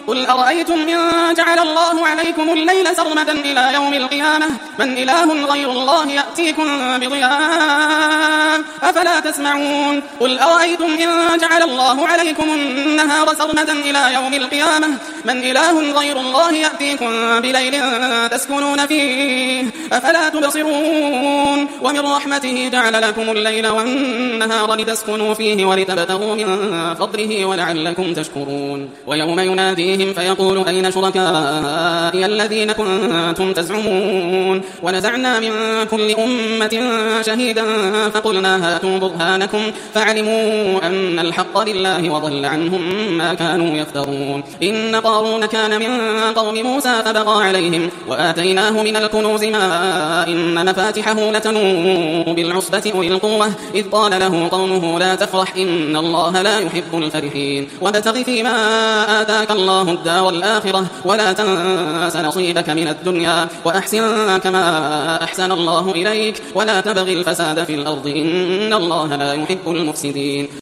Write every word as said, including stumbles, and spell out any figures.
قل أرأيتم إن جعل الله عليكم الليل سرمدا إلى يوم القيامة من إله غير الله يأتيكم بضياء أفلا تسمعون قل أرأيتم إن جعل الله عليكم النهار سرمدا إلى يوم القيامة من إله غير الله يأتيكم بليل تسكنون فيه أفلا تبصرون ومن رحمته جعل لكم الليل والنهار لتسكنوا فيه ولتبتغوا من فضله ولعلكم تشكرون ويوم يناديهم فيقول أين شركائي الذين كنتم تزعمون ونزعنا من كل أمة شهيدا فقلنا هاتوا برهانكم فعلموا أن الحق لله وضل عنهم ما كانوا يفترون إن قارون كان من قوم موسى فبغى عليهم وآتيناه من الكنوز ما إن مفاتحه لتنوء بالعصبة أولي القوة إذ قال له قومه لا تفرح إن الله لا يحب الفرحين وابتغ فيما آتاك الله الدار الآخرة ولا تنس نصيبك من الدنيا وأحسن كما أحسن الله إليك ولا تبغ الفساد في الأرض إن الله لا يحب المفسدين.